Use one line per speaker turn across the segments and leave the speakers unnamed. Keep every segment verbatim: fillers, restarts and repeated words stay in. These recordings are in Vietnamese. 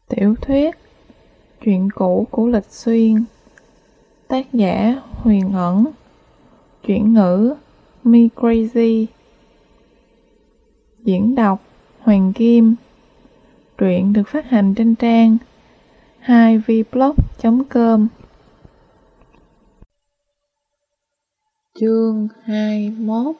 Tiểu thuyết Chuyện cũ của Lịch Xuyên. Tác giả Huyền Ẩn. Chuyển ngữ Me Crazy. Diễn đọc Hoàng Kim. Truyện được phát hành trên trang hai v blog chấm com. Chương hai mươi mốt.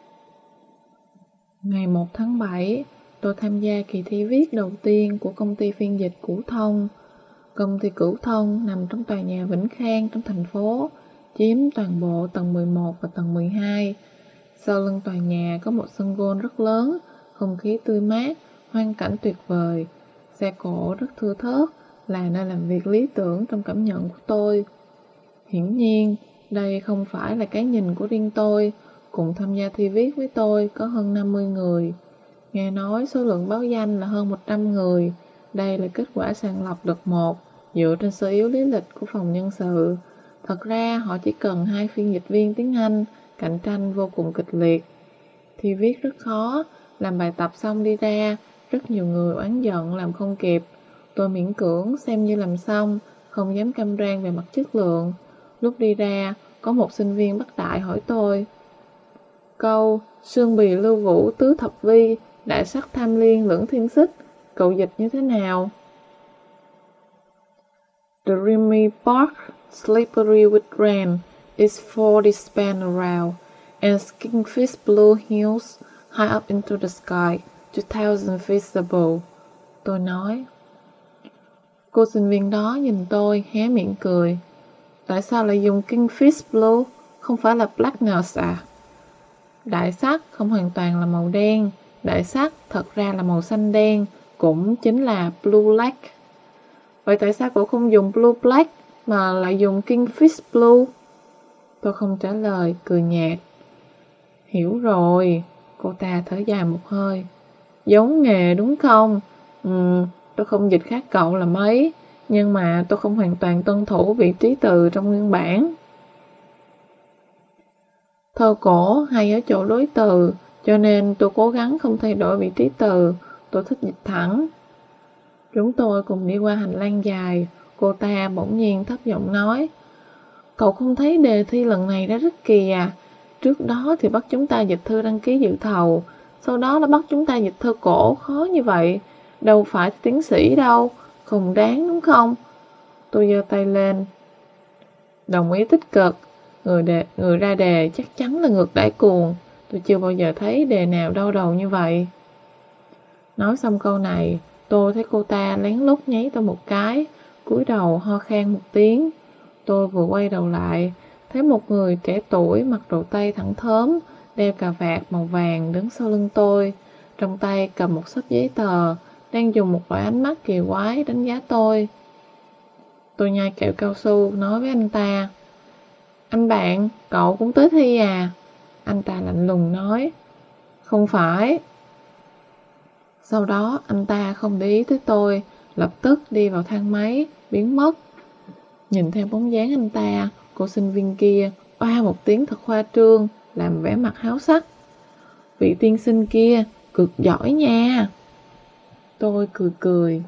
Ngày một tháng bảy, tôi tham gia kỳ thi viết đầu tiên của công ty phiên dịch Cửu Thông. Công ty Cửu Thông nằm trong tòa nhà Vĩnh Khang trong thành phố, chiếm toàn bộ tầng mười một và tầng mười hai. Sau lưng tòa nhà có một sân golf rất lớn, không khí tươi mát, hoang cảnh tuyệt vời. Xe cộ rất thưa thớt, là nơi làm việc lý tưởng trong cảm nhận của tôi. Hiển nhiên, đây không phải là cái nhìn của riêng tôi. Cùng tham gia thi viết với tôi có hơn năm mươi người. Nghe nói số lượng báo danh là hơn một trăm người. Đây là kết quả sàng lọc đợt một, dựa trên sơ yếu lý lịch của phòng nhân sự. Thật ra họ chỉ cần hai phiên dịch viên tiếng Anh, cạnh tranh vô cùng kịch liệt. Thi viết rất khó, làm bài tập xong đi ra, rất nhiều người oán giận làm không kịp. Tôi miễn cưỡng xem như làm xong, không dám cam đoan về mặt chất lượng. Lúc đi ra, có một sinh viên Bắc Đại hỏi tôi: câu Sương bì lưu vũ tứ thập vi, đại sắc tham liên lưỡng thiên xích, cậu dịch như thế nào? The rimy bark, slippery with rain, is forty span around, and kingfish blue hills high up into the sky, two thousand feet above. Tôi nói. Cô sinh viên đó nhìn tôi, hé miệng cười. Tại sao lại dùng kingfish blue, không phải là blackness à? Đại sắc không hoàn toàn là màu đen, đại sắc thật ra là màu xanh đen, cũng chính là blue black. Vậy tại sao cậu không dùng blue black mà lại dùng kingfish blue? Tôi không trả lời, cười nhạt. Hiểu rồi, cô ta thở dài một hơi. Giống nghề đúng không? Ừ, tôi không dịch khác cậu là mấy, nhưng mà tôi không hoàn toàn tuân thủ vị trí từ trong nguyên bản. Thơ cổ hay ở chỗ đối từ, cho nên tôi cố gắng không thay đổi vị trí từ. Tôi thích dịch thẳng. Chúng tôi cùng đi qua hành lang dài. Cô ta bỗng nhiên thấp giọng nói: Cậu không thấy đề thi lần này đã rất kỳ à? Trước đó thì bắt chúng ta dịch thư đăng ký dự thầu, sau đó là bắt chúng ta dịch thơ cổ khó như vậy. Đâu phải tiến sĩ đâu, không đáng đúng không? Tôi giơ tay lên. Đồng ý tích cực. Người, đề, người ra đề chắc chắn là ngược đãi cuồng. Tôi chưa bao giờ thấy đề nào đau đầu như vậy. Nói xong câu này, tôi thấy cô ta lén lút nháy tôi một cái, cúi đầu ho khan một tiếng. Tôi vừa quay đầu lại, thấy một người trẻ tuổi mặc đồ tây thẳng thớm, đeo cà vạt màu vàng đứng sau lưng tôi, trong tay cầm một xấp giấy tờ, đang dùng một loại ánh mắt kỳ quái đánh giá tôi. Tôi nhai kẹo cao su nói với anh ta: Anh bạn, cậu cũng tới thi à? Anh ta lạnh lùng nói: Không phải. Sau đó anh ta không để ý tới tôi, lập tức đi vào thang máy, biến mất. Nhìn theo bóng dáng anh ta, cô sinh viên kia oa một tiếng thật khoa trương, làm vẻ mặt háo sắc. Vị tiên sinh kia cực giỏi nha. Tôi cười cười.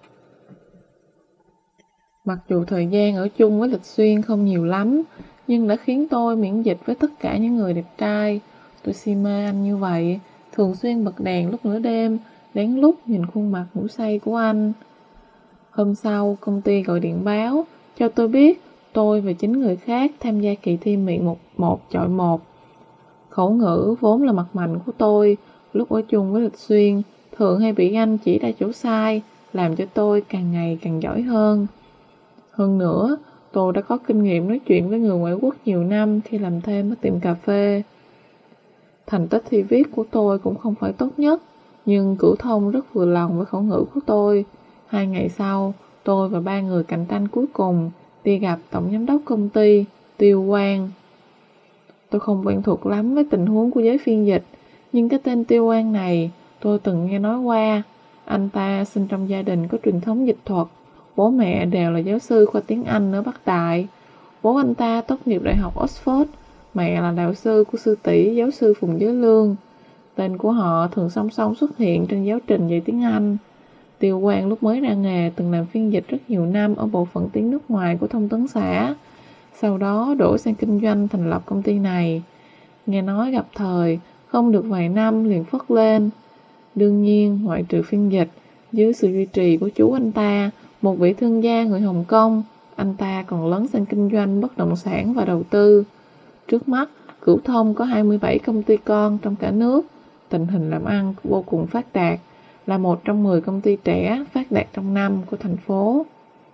Mặc dù thời gian ở chung với Lịch Xuyên không nhiều lắm, nhưng đã khiến tôi miễn dịch với tất cả những người đẹp trai. Tôi si mê anh như vậy, thường xuyên bật đèn lúc nửa đêm, lén lút nhìn khuôn mặt ngủ say của anh. Hôm sau, công ty gọi điện báo cho tôi biết tôi và chín người khác tham gia kỳ thi miệng một, một chọi một. Khẩu ngữ vốn là mặt mạnh của tôi, lúc ở chung với Lịch Xuyên thường hay bị anh chỉ ra chỗ sai, làm cho tôi càng ngày càng giỏi hơn. Hơn nữa, tôi đã có kinh nghiệm nói chuyện với người ngoại quốc nhiều năm khi làm thêm ở tiệm cà phê. Thành tích thi viết của tôi cũng không phải tốt nhất, nhưng Cửu Thông rất vừa lòng với khẩu ngữ của tôi. Hai ngày sau, tôi và ba người cạnh tranh cuối cùng đi gặp tổng giám đốc công ty, Tiêu Quang. Tôi không quen thuộc lắm với tình huống của giới phiên dịch, nhưng cái tên Tiêu Quang này tôi từng nghe nói qua. Anh ta sinh trong gia đình có truyền thống dịch thuật, bố mẹ đều là giáo sư khoa tiếng Anh ở Bắc Đại. Bố anh ta tốt nghiệp đại học Oxford, mẹ là đạo sư của sư tỷ giáo sư Phùng Giới Lương. Tên của họ thường song song xuất hiện trên giáo trình dạy tiếng Anh. Tiêu Quang lúc mới ra nghề từng làm phiên dịch rất nhiều năm ở bộ phận tiếng nước ngoài của Thông tấn xã. Sau đó đổi sang kinh doanh thành lập công ty này. Nghe nói gặp thời, không được vài năm liền phất lên. Đương nhiên, ngoại trừ phiên dịch, dưới sự duy trì của chú anh ta, một vị thương gia người Hồng Kông, anh ta còn lấn sang kinh doanh bất động sản và đầu tư. Trước mắt, Cửu Thông có hai mươi bảy công ty con trong cả nước, tình hình làm ăn vô cùng phát đạt, là một trong mười công ty trẻ phát đạt trong năm của thành phố.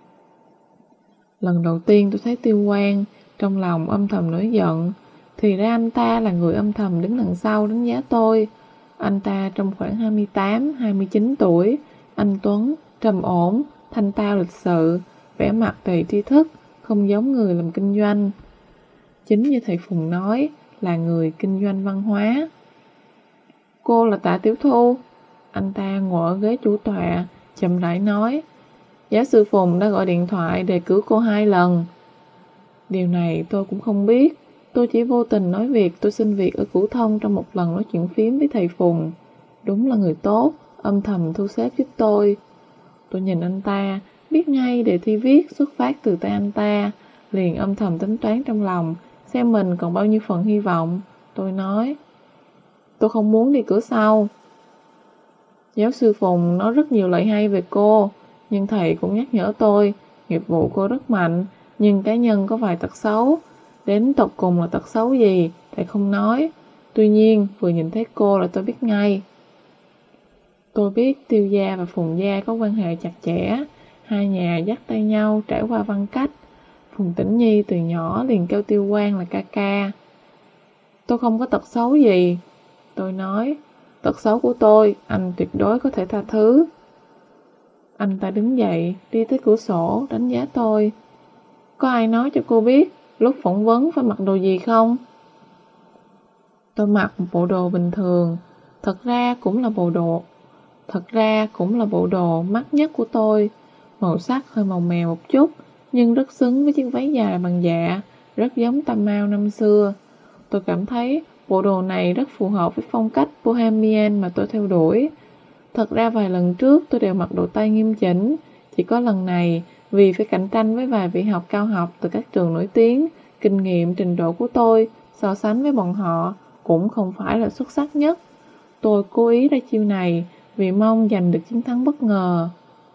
Lần đầu tiên tôi thấy Tiêu Quang, trong lòng âm thầm nổi giận, thì ra anh ta là người âm thầm đứng đằng sau đánh giá tôi. Anh ta trong khoảng hai mươi tám, hai mươi chín tuổi, anh tuấn, trầm ổn, thanh tao lịch sự, vẻ mặt đầy tri thức, không giống người làm kinh doanh. Chính như thầy Phùng nói, là người kinh doanh văn hóa. Cô là Tạ Tiểu Thu. Anh ta ngồi ở ghế chủ tọa, chậm rãi nói. Giáo sư Phùng đã gọi điện thoại đề cử cô hai lần. Điều này tôi cũng không biết. Tôi chỉ vô tình nói việc tôi xin việc ở Cửu Thông trong một lần nói chuyện phím với thầy Phùng. Đúng là người tốt, âm thầm thu xếp giúp tôi. Tôi nhìn anh ta, biết ngay đề thi viết xuất phát từ tay anh ta, liền âm thầm tính toán trong lòng, xem mình còn bao nhiêu phần hy vọng. Tôi nói, tôi không muốn đi cửa sau. Giáo sư Phùng nói rất nhiều lời hay về cô, nhưng thầy cũng nhắc nhở tôi, nghiệp vụ cô rất mạnh, nhưng cá nhân có vài tật xấu. Đến tột cùng là tật xấu gì, thầy không nói. Tuy nhiên, vừa nhìn thấy cô là tôi biết ngay. Tôi biết Tiêu gia và Phùng gia có quan hệ chặt chẽ, hai nhà dắt tay nhau trải qua văn cách. Phùng Tĩnh Nhi từ nhỏ liền kêu Tiêu Quang là ca ca. Tôi không có tật xấu gì. Tôi nói, tật xấu của tôi, anh tuyệt đối có thể tha thứ. Anh ta đứng dậy, đi tới cửa sổ, đánh giá tôi. Có ai nói cho cô biết, lúc phỏng vấn phải mặc đồ gì không? Tôi mặc một bộ đồ bình thường, thật ra cũng là bộ đồ. Thật ra cũng là bộ đồ mắc nhất của tôi. Màu sắc hơi màu mè một chút, nhưng rất xứng với chiếc váy dài bằng dạ, rất giống Tam Mao năm xưa. Tôi cảm thấy bộ đồ này rất phù hợp với phong cách bohemian mà tôi theo đuổi. Thật ra vài lần trước tôi đều mặc đồ tây nghiêm chỉnh, chỉ có lần này vì phải cạnh tranh với vài vị học cao học từ các trường nổi tiếng, kinh nghiệm trình độ của tôi so sánh với bọn họ cũng không phải là xuất sắc nhất. Tôi cố ý ra chiêu này vì mong giành được chiến thắng bất ngờ.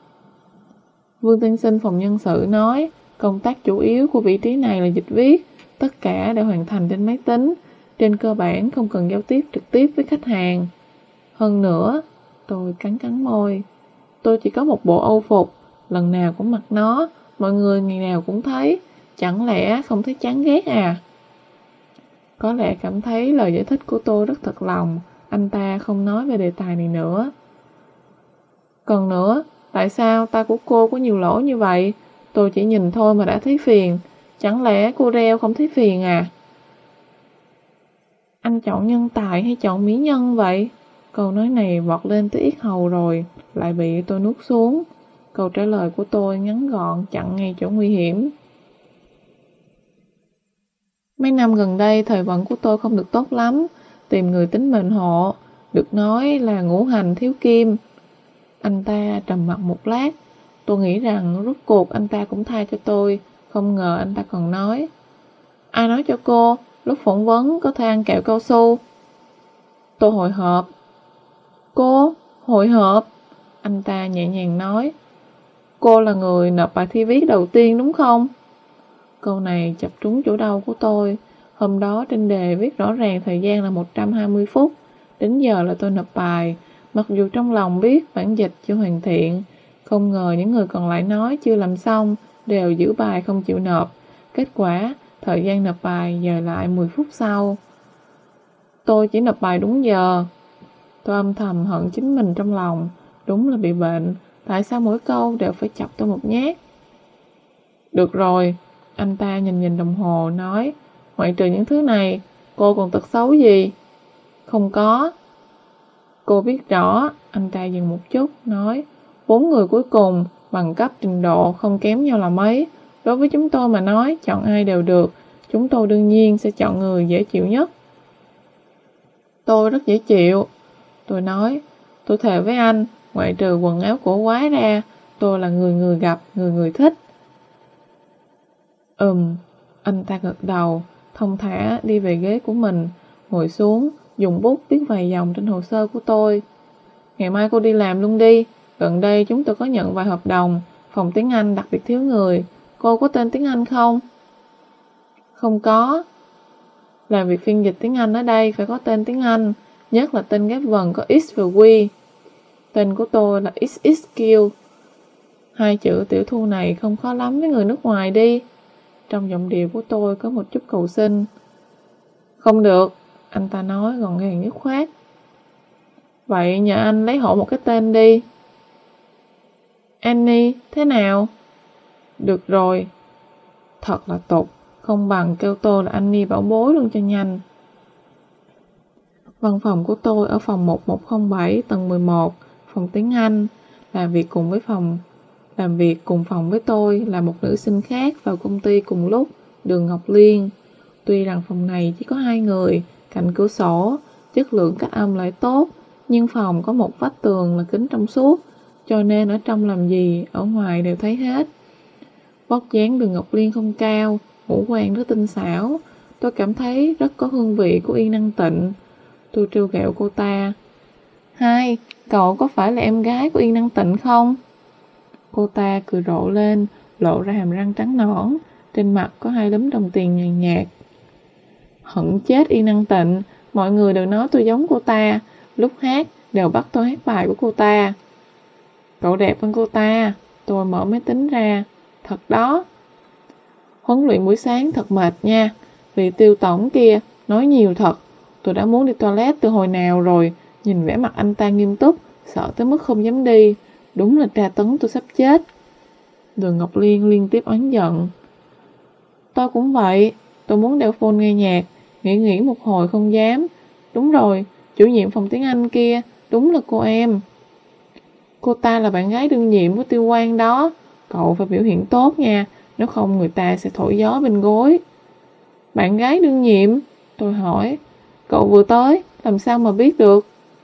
Vương tiên sinh phòng nhân sự nói, công tác chủ yếu của vị trí này là dịch viết, tất cả đều hoàn thành trên máy tính, trên cơ bản không cần giao tiếp trực tiếp với khách hàng. Hơn nữa, tôi cắn cắn môi, tôi chỉ có một bộ âu phục, lần nào cũng mặc nó, mọi người ngày nào cũng thấy, chẳng lẽ không thấy chán ghét à? Có lẽ cảm thấy lời giải thích của tôi rất thật lòng, anh ta không nói về đề tài này nữa. Còn nữa, tại sao tay của cô có nhiều lỗ như vậy? Tôi chỉ nhìn thôi mà đã thấy phiền, chẳng lẽ cô reo không thấy phiền à? Anh chọn nhân tài hay chọn mỹ nhân vậy? Câu nói này vọt lên tới yết hầu rồi, lại bị tôi nuốt xuống. Câu trả lời của tôi ngắn gọn, chặn ngay chỗ nguy hiểm. Mấy năm gần đây, thời vận của tôi không được tốt lắm, tìm người tính mệnh hộ, được nói là ngũ hành thiếu kim. Anh ta trầm mặc một lát, tôi nghĩ rằng rốt cuộc anh ta cũng tha cho tôi, không ngờ anh ta còn nói. Ai nói cho cô, lúc phỏng vấn có thể ăn kẹo cao su? Tôi hồi hộp. Cô, hồi hộp? Anh ta nhẹ nhàng nói. Cô là người nộp bài thi viết đầu tiên đúng không? Câu này chập trúng chỗ đau của tôi. Hôm đó trên đề viết rõ ràng thời gian là một trăm hai mươi phút. Đến giờ là tôi nộp bài. Mặc dù trong lòng biết bản dịch chưa hoàn thiện. Không ngờ những người còn lại nói chưa làm xong, đều giữ bài không chịu nộp. Kết quả, thời gian nộp bài dời lại mười phút sau. Tôi chỉ nộp bài đúng giờ. Tôi âm thầm hận chính mình trong lòng. Đúng là bị bệnh. Tại sao mỗi câu đều phải chọc tôi một nhát? Được rồi. Anh ta nhìn nhìn đồng hồ nói, ngoại trừ những thứ này, cô còn tật xấu gì? Không có. Cô biết rõ. Anh ta dừng một chút, nói, bốn người cuối cùng, bằng cấp trình độ không kém nhau là mấy. Đối với chúng tôi mà nói, chọn ai đều được. Chúng tôi đương nhiên sẽ chọn người dễ chịu nhất. Tôi rất dễ chịu. Tôi nói, tôi thề với anh, ngoại trừ quần áo cổ quái ra, tôi là người người gặp, người người thích. Ừm, anh ta gật đầu, thong thả đi về ghế của mình, ngồi xuống, dùng bút viết vài dòng trên hồ sơ của tôi. Ngày mai cô đi làm luôn đi, gần đây chúng tôi có nhận vài hợp đồng, phòng tiếng Anh đặc biệt thiếu người. Cô có tên tiếng Anh không? Không có. Làm việc phiên dịch tiếng Anh ở đây phải có tên tiếng Anh, nhất là tên ghép vần có X và W. Tên của tôi là ích ích Q. Hai chữ tiểu thu này không khó lắm với người nước ngoài đi. Trong giọng điệu của tôi có một chút cầu xin. Không được, anh ta nói gọn gàng dứt khoát. Vậy nhờ anh lấy hộ một cái tên đi. Annie, thế nào? Được rồi. Thật là tục, không bằng kêu tôi là Annie bảo bối luôn cho nhanh. Văn phòng của tôi ở phòng một một không bảy tầng mười một, phòng tiếng Anh. Làm việc cùng với phòng Làm việc cùng phòng với tôi là một nữ sinh khác vào công ty cùng lúc, Đường Ngọc Liên. Tuy rằng phòng này chỉ có hai người, cạnh cửa sổ, chất lượng cách âm lại tốt, nhưng phòng có một vách tường là kính trong suốt, cho nên ở trong làm gì, ở ngoài đều thấy hết. Vóc dáng Đường Ngọc Liên không cao, ngũ quan rất tinh xảo, tôi cảm thấy rất có hương vị của Yên Năng Tịnh. Tôi trêu ghẹo cô ta. Hai, cậu có phải là em gái của Yên Năng Tịnh không? Cô ta cười rộ lên, lộ ra hàm răng trắng nõn, trên mặt có hai đốm đồng tiền nhàn nhạt. Hận chết Yên Năng Tịnh, mọi người đều nói tôi giống cô ta, lúc hát đều bắt tôi hát bài của cô ta. Cậu đẹp hơn cô ta, tôi mở máy tính ra. Thật đó. Huấn luyện buổi sáng thật mệt nha, vì Tiêu tổng kia nói nhiều thật. Tôi đã muốn đi toilet từ hồi nào rồi, nhìn vẻ mặt anh ta nghiêm túc, sợ tới mức không dám đi. Đúng là tra tấn tôi sắp chết. Đường Ngọc Liên liên tiếp oán giận. Tôi cũng vậy, tôi muốn đeo phone nghe nhạc, nghĩ nghĩ một hồi không dám. Đúng rồi, chủ nhiệm phòng tiếng Anh kia, đúng là cô em. Cô ta là bạn gái đương nhiệm của Tiêu Quang đó, cậu phải biểu hiện tốt nha, nếu không người ta sẽ thổi gió bên gối. Bạn gái đương nhiệm? Tôi hỏi. Cậu vừa tới, làm sao mà biết được?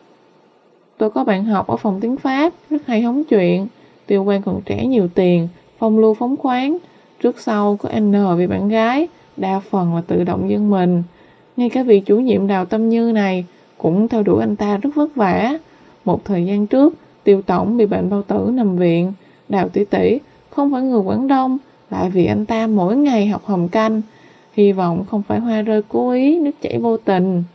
Tôi có bạn học ở phòng tiếng Pháp, rất hay hóng chuyện. Tiêu Quang còn trẻ nhiều tiền, phong lưu phóng khoáng. Trước sau có N vì bạn gái, đa phần là tự động dân mình. Ngay cả vị chủ nhiệm Đào Tâm Như này cũng theo đuổi anh ta rất vất vả. Một thời gian trước, Tiêu tổng bị bệnh bao tử nằm viện. Đào tỷ tỷ không phải người Quảng Đông, lại vì anh ta mỗi ngày học hầm canh. Hy vọng không phải hoa rơi cố ý, nước chảy vô tình.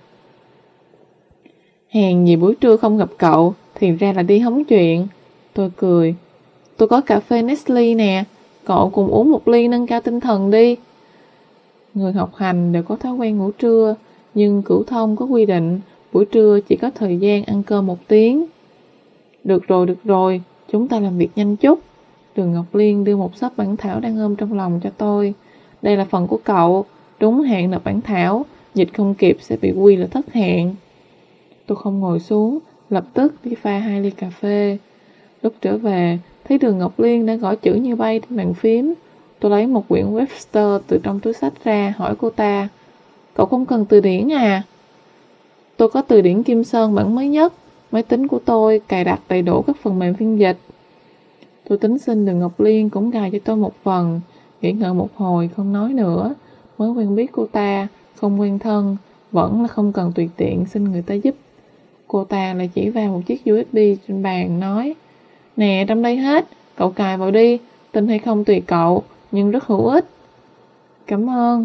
Hèn gì buổi trưa không gặp cậu, thì ra là đi hóng chuyện. Tôi cười. Tôi có cà phê Nestle nè, cậu cùng uống một ly nâng cao tinh thần đi. Người học hành đều có thói quen ngủ trưa, nhưng cửu thông có quy định, buổi trưa chỉ có thời gian ăn cơm một tiếng. Được rồi, được rồi, chúng ta làm việc nhanh chút. Đường Ngọc Liên đưa một xấp bản thảo đang ôm trong lòng cho tôi. Đây là phần của cậu, đúng hạn nộp bản thảo, dịch không kịp sẽ bị quy là thất hạn. Tôi không ngồi xuống, lập tức đi pha hai ly cà phê. Lúc trở về, thấy Đường Ngọc Liên đã gõ chữ như bay trên bàn phím. Tôi lấy một quyển Webster từ trong túi xách ra, hỏi cô ta. Cậu không cần từ điển à? Tôi có từ điển Kim Sơn bản mới nhất. Máy tính của tôi cài đặt đầy đủ các phần mềm phiên dịch. Tôi tính xin Đường Ngọc Liên cũng cài cho tôi một phần. Nghĩ ngợi một hồi không nói nữa. Mới quen biết cô ta, không quen thân, vẫn là không cần tùy tiện xin người ta giúp. Cô ta lại chỉ vào một chiếc u ét bê trên bàn, nói. Nè, trong đây hết, cậu cài vào đi, tin hay không tùy cậu, nhưng rất hữu ích. Cảm ơn.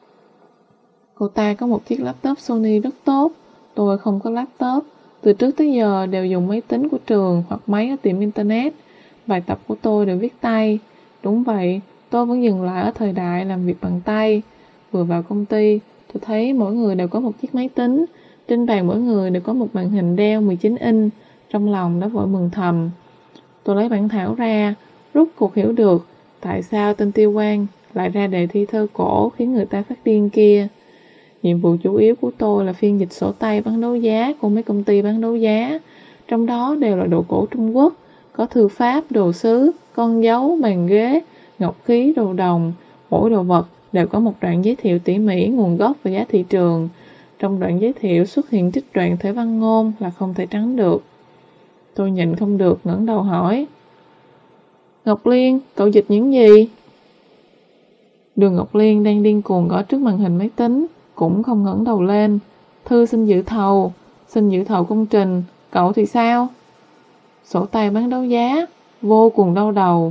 Cô ta có một chiếc laptop Sony rất tốt, tôi không có laptop. Từ trước tới giờ đều dùng máy tính của trường hoặc máy ở tiệm internet. Bài tập của tôi đều viết tay. Đúng vậy, tôi vẫn dừng lại ở thời đại làm việc bằng tay. Vừa vào công ty, tôi thấy mỗi người đều có một chiếc máy tính. Trên bàn mỗi người đều có một màn hình Dell mười chín inch. Trong lòng đã vội mừng thầm. Tôi lấy bản thảo ra, rút cuộc hiểu được tại sao tên Tiêu Quang lại ra đề thi thơ cổ khiến người ta phát điên kia. Nhiệm vụ chủ yếu của tôi là phiên dịch sổ tay bán đấu giá của mấy công ty bán đấu giá. Trong đó đều là đồ cổ Trung Quốc, có thư pháp, đồ sứ, con dấu, bàn ghế, ngọc khí, đồ đồng. Mỗi đồ vật đều có một đoạn giới thiệu tỉ mỉ nguồn gốc và giá thị trường. Trong đoạn giới thiệu xuất hiện trích đoạn thể văn ngôn là không thể tránh được. Tôi nhịn không được ngẩng đầu hỏi. Ngọc Liên, cậu dịch những gì? Đường Ngọc Liên đang điên cuồng gõ trước màn hình máy tính, cũng không ngẩng đầu lên. Thư xin dự thầu, xin dự thầu công trình, cậu thì sao? Sổ tay bán đấu giá, vô cùng đau đầu.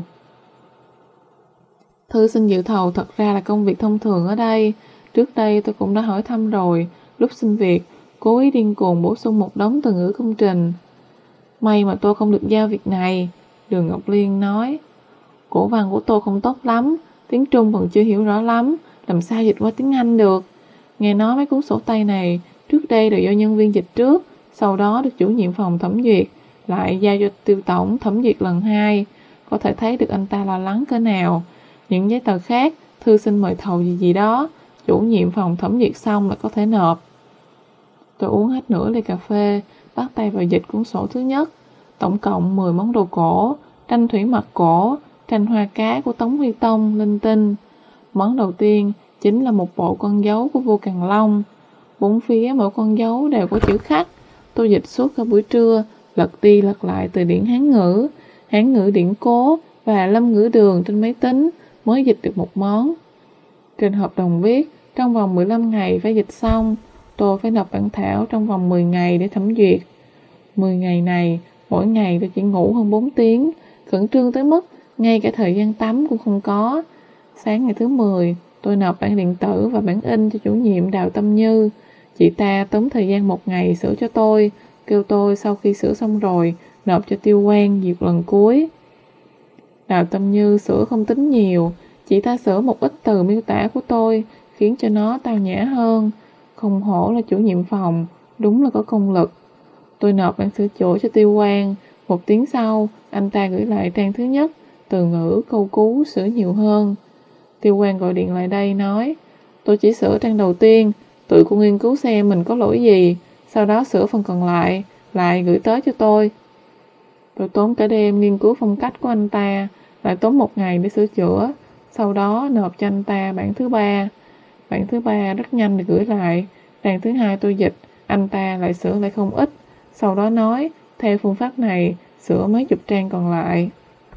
Thư xin dự thầu thật ra là công việc thông thường ở đây. Trước đây tôi cũng đã hỏi thăm rồi, lúc xin việc, cố ý điên cuồng bổ sung một đống từ ngữ công trình. May mà tôi không được giao việc này, Đường Ngọc Liên nói. Cổ văn của tôi không tốt lắm, tiếng Trung còn chưa hiểu rõ lắm, làm sao dịch qua tiếng Anh được. Nghe nói mấy cuốn sổ tay này trước đây đều do nhân viên dịch trước, sau đó được chủ nhiệm phòng thẩm duyệt, lại giao cho Tiêu tổng thẩm duyệt lần hai. Có thể thấy được anh ta lo lắng cỡ nào. Những giấy tờ khác, thư xin mời thầu gì gì đó, chủ nhiệm phòng thẩm duyệt xong là có thể nộp. Tôi uống hết nửa ly cà phê, bắt tay vào dịch cuốn sổ thứ nhất. Tổng cộng mười món đồ cổ, tranh thủy mặc cổ, tranh hoa cá của Tống Huy Tông, linh tinh. Món đầu tiên chính là một bộ con dấu của vua Càn Long. Bốn phía mỗi con dấu đều có chữ khắc. Tôi dịch suốt cả buổi trưa, lật đi lật lại từ điển Hán ngữ, Hán ngữ điển cố và Lâm ngữ đường trên máy tính mới dịch được một món. Trên hợp đồng viết, trong vòng mười lăm ngày phải dịch xong. Tôi phải nộp bản thảo trong vòng mười ngày để thẩm duyệt. mười ngày này, mỗi ngày tôi chỉ ngủ hơn bốn tiếng, khẩn trương tới mức ngay cả thời gian tắm cũng không có. Sáng ngày thứ mười, tôi nộp bản điện tử và bản in cho chủ nhiệm Đào Tâm Như. Chị ta tốn thời gian một ngày sửa cho tôi, kêu tôi sau khi sửa xong rồi, nộp cho Tiêu Quang duyệt lần cuối. Đào Tâm Như sửa không tính nhiều, chị ta sửa một ít từ miêu tả của tôi, khiến cho nó tao nhã hơn. Không hổ là chủ nhiệm phòng, đúng là có công lực. Tôi nộp bản sửa chữa cho Tiêu Quang. Một tiếng sau, anh ta gửi lại trang thứ nhất, từ ngữ, câu cú sửa nhiều hơn. Tiêu Quang gọi điện lại đây nói, tôi chỉ sửa trang đầu tiên, tự cô nghiên cứu xem mình có lỗi gì, sau đó sửa phần còn lại, lại gửi tới cho tôi. Tôi tốn cả đêm nghiên cứu phong cách của anh ta, lại tốn một ngày để sửa chữa, sau đó nộp cho anh ta bản thứ ba. Bản thứ ba rất nhanh được gửi lại, trang thứ hai tôi dịch, anh ta lại sửa lại không ít, sau đó nói, theo phương pháp này, sửa mấy chục trang còn lại.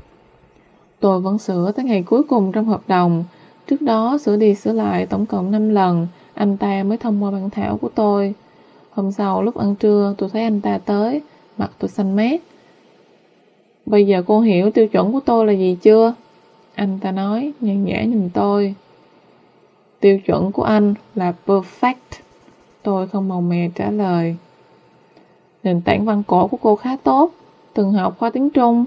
Tôi vẫn sửa tới ngày cuối cùng trong hợp đồng. Trước đó sửa đi sửa lại tổng cộng năm lần, anh ta mới thông qua bản thảo của tôi. Hôm sau lúc ăn trưa tôi thấy anh ta tới, mặt tôi xanh mét. Bây giờ cô hiểu tiêu chuẩn của tôi là gì chưa? Anh ta nói, nhàn nhã nhìn tôi. Tiêu chuẩn của anh là perfect. Tôi không màu mè trả lời. Nền tảng văn cổ của cô khá tốt, từng học khoa tiếng Trung.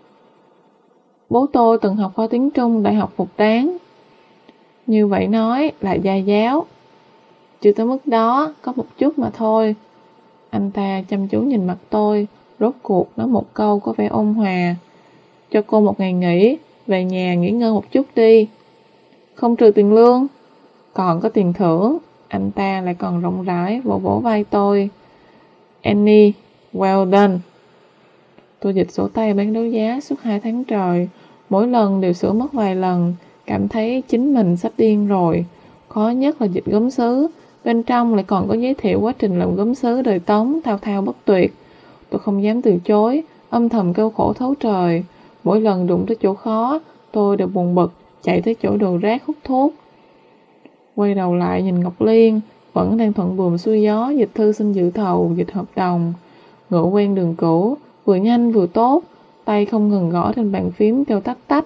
Bố tôi từng học khoa tiếng Trung Đại học Phục Đáng. Như vậy nói là gia giáo. Chưa tới mức đó, có một chút mà thôi. Anh ta chăm chú nhìn mặt tôi, rốt cuộc nói một câu có vẻ ôn hòa. Cho cô một ngày nghỉ, về nhà nghỉ ngơi một chút đi. Không trừ tiền lương, còn có tiền thưởng. Anh ta lại còn rộng rãi vỗ vỗ vai tôi. Annie, well done. Tôi dịch sổ tay bán đấu giá suốt hai tháng trời, mỗi lần đều sửa mất vài lần, cảm thấy chính mình sắp điên rồi. Khó nhất là dịch gốm sứ, bên trong lại còn có giới thiệu quá trình làm gốm sứ đời Tống thao thao bất tuyệt. Tôi không dám từ chối, âm thầm kêu khổ thấu trời. Mỗi lần đụng tới chỗ khó, tôi đều buồn bực, chạy tới chỗ đồ rác hút thuốc. Quay đầu lại nhìn Ngọc Liên, vẫn đang thuận buồm xuôi gió dịch thư xin dự thầu, dịch hợp đồng. Ngựa quen đường cũ, vừa nhanh vừa tốt, tay không ngừng gõ trên bàn phím kêu tách tách.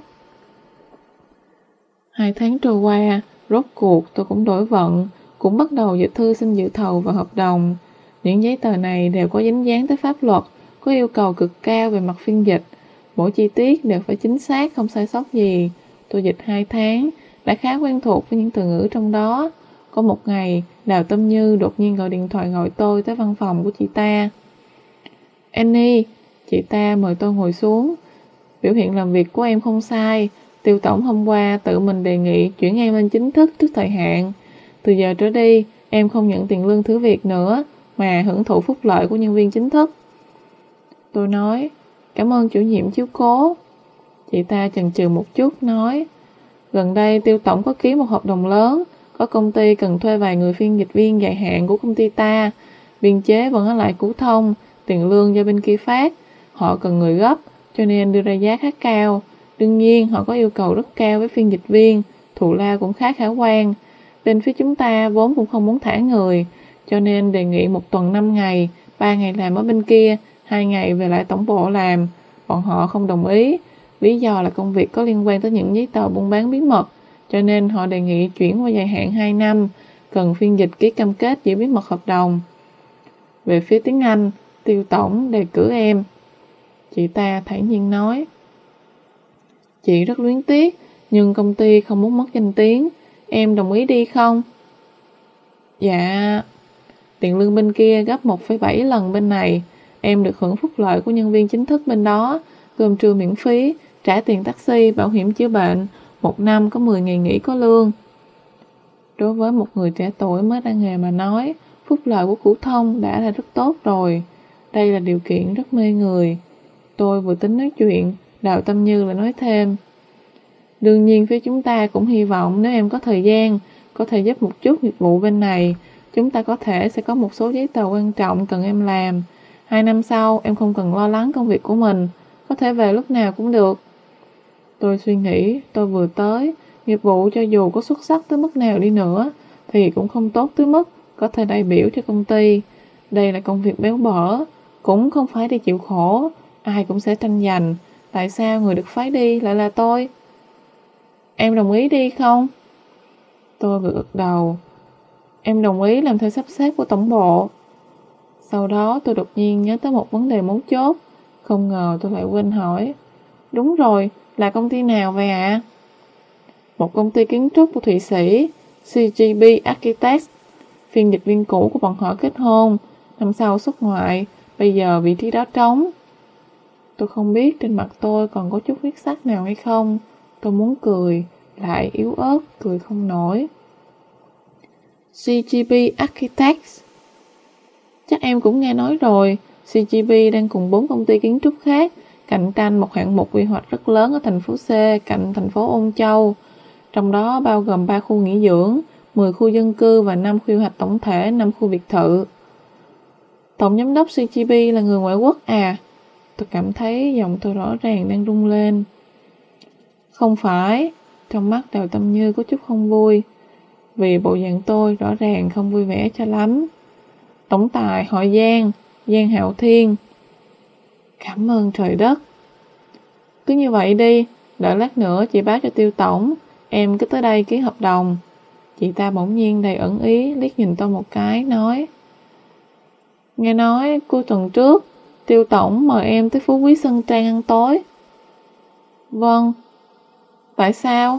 Hai tháng trôi qua, rốt cuộc tôi cũng đổi vận, cũng bắt đầu dịch thư xin dự thầu và hợp đồng. Những giấy tờ này đều có dính dáng tới pháp luật, có yêu cầu cực cao về mặt phiên dịch. Mỗi chi tiết đều phải chính xác, không sai sót gì. Tôi dịch hai tháng, đã khá quen thuộc với những từ ngữ trong đó. Có một ngày, Đào Tâm Như đột nhiên gọi điện thoại gọi tôi tới văn phòng của chị ta. Annie, chị ta mời tôi ngồi xuống. Biểu hiện làm việc của em không sai. Tiêu tổng hôm qua tự mình đề nghị chuyển em lên chính thức trước thời hạn. Từ giờ trở đi, em không nhận tiền lương thử việc nữa, mà hưởng thụ phúc lợi của nhân viên chính thức. Tôi nói, cảm ơn chủ nhiệm chiếu cố. Chị ta chần chừ một chút, nói, gần đây Tiêu tổng có ký một hợp đồng lớn, có công ty cần thuê vài người phiên dịch viên dài hạn của công ty ta. Biên chế vẫn ở lại Củ Thông, tiền lương do bên kia phát. Họ cần người gấp, cho nên đưa ra giá khá cao. Đương nhiên, họ có yêu cầu rất cao với phiên dịch viên, thù lao cũng khá khả quan. Bên phía chúng ta vốn cũng không muốn thả người, cho nên đề nghị một tuần năm ngày, ba ngày làm ở bên kia, hai ngày về lại tổng bộ làm. Bọn họ không đồng ý, lý do là công việc có liên quan tới những giấy tờ buôn bán bí mật, cho nên họ đề nghị chuyển qua dài hạn hai năm, cần phiên dịch ký cam kết giữ bí mật hợp đồng. Về phía tiếng Anh, Tiêu tổng đề cử em. Chị ta thản nhiên nói. Chị rất luyến tiếc, nhưng công ty không muốn mất danh tiếng. Em đồng ý đi không? Dạ. Tiền lương bên kia gấp một phẩy bảy lần bên này. Em được hưởng phúc lợi của nhân viên chính thức bên đó, cơm trưa miễn phí, trả tiền taxi, bảo hiểm chữa bệnh, một năm có mười ngày nghỉ có lương. Đối với một người trẻ tuổi mới ra nghề mà nói, phúc lợi của Cửu Thông đã là rất tốt rồi. Đây là điều kiện rất mê người. Tôi vừa tính nói chuyện, Đào Tâm Như lại nói thêm. Đương nhiên phía chúng ta cũng hy vọng nếu em có thời gian, có thể giúp một chút nghiệp vụ bên này, chúng ta có thể sẽ có một số giấy tờ quan trọng cần em làm. Hai năm sau, em không cần lo lắng công việc của mình, có thể về lúc nào cũng được. Tôi suy nghĩ, tôi vừa tới, nghiệp vụ cho dù có xuất sắc tới mức nào đi nữa, thì cũng không tốt tới mức có thể đại biểu cho công ty. Đây là công việc béo bở, cũng không phải đi chịu khổ, ai cũng sẽ tranh giành. Tại sao người được phái đi lại là tôi? Em đồng ý đi không? Tôi gật gật đầu. Em đồng ý làm theo sắp xếp của tổng bộ. Sau đó tôi đột nhiên nhớ tới một vấn đề mấu chốt. Không ngờ tôi lại quên hỏi. Đúng rồi, là công ty nào vậy ạ? À? Một công ty kiến trúc của Thụy Sĩ, xê giê bê Architects. Phiên dịch viên cũ của bọn họ kết hôn, năm sau xuất ngoại, bây giờ vị trí đó trống. Tôi không biết trên mặt tôi còn có chút huyết sắc nào hay không. Tôi muốn cười, lại yếu ớt, cười không nổi. xê giê bê Architects. Chắc em cũng nghe nói rồi, xê giê bê đang cùng bốn công ty kiến trúc khác cạnh tranh một hạng mục quy hoạch rất lớn ở thành phố C, cạnh thành phố Ôn Châu. Trong đó bao gồm ba khu nghỉ dưỡng, mười khu dân cư và năm quy hoạch tổng thể, năm khu biệt thự. Tổng giám đốc xê giê bê là người ngoại quốc à? Tôi cảm thấy giọng tôi rõ ràng đang rung lên. Không phải, trong mắt Đào Tâm Như có chút không vui, vì bộ dạng tôi rõ ràng không vui vẻ cho lắm. Tổng tài họ Giang, Giang Hạo Thiên. Cảm ơn trời đất. Cứ như vậy đi, đợi lát nữa chị báo cho Tiêu tổng, em cứ tới đây ký hợp đồng. Chị ta bỗng nhiên đầy ẩn ý liếc nhìn tôi một cái, nói. Nghe nói cuối tuần trước, Tiêu tổng mời em tới Phú Quý Sơn Trang ăn tối. Vâng. Tại sao?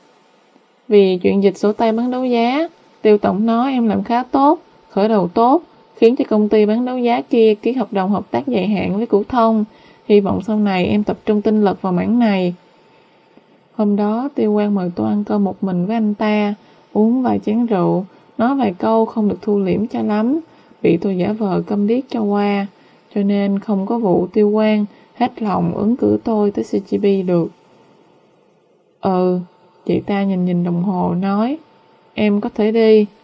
Vì chuyện dịch sổ tay bán đấu giá, Tiêu tổng nói em làm khá tốt, khởi đầu tốt, khiến cho công ty bán đấu giá kia ký hợp đồng hợp tác dài hạn với Cửu Thông. Hy vọng sau này em tập trung tinh lực vào mảng này. Hôm đó Tiêu Quang mời tôi ăn cơm một mình với anh ta, uống vài chén rượu, nói vài câu không được thu liễm cho lắm, bị tôi giả vờ câm điếc cho qua, cho nên không có vụ Tiêu Quang hết lòng ứng cử tôi tới xê giê bê được. Ừ, chị ta nhìn nhìn đồng hồ nói, em có thể đi.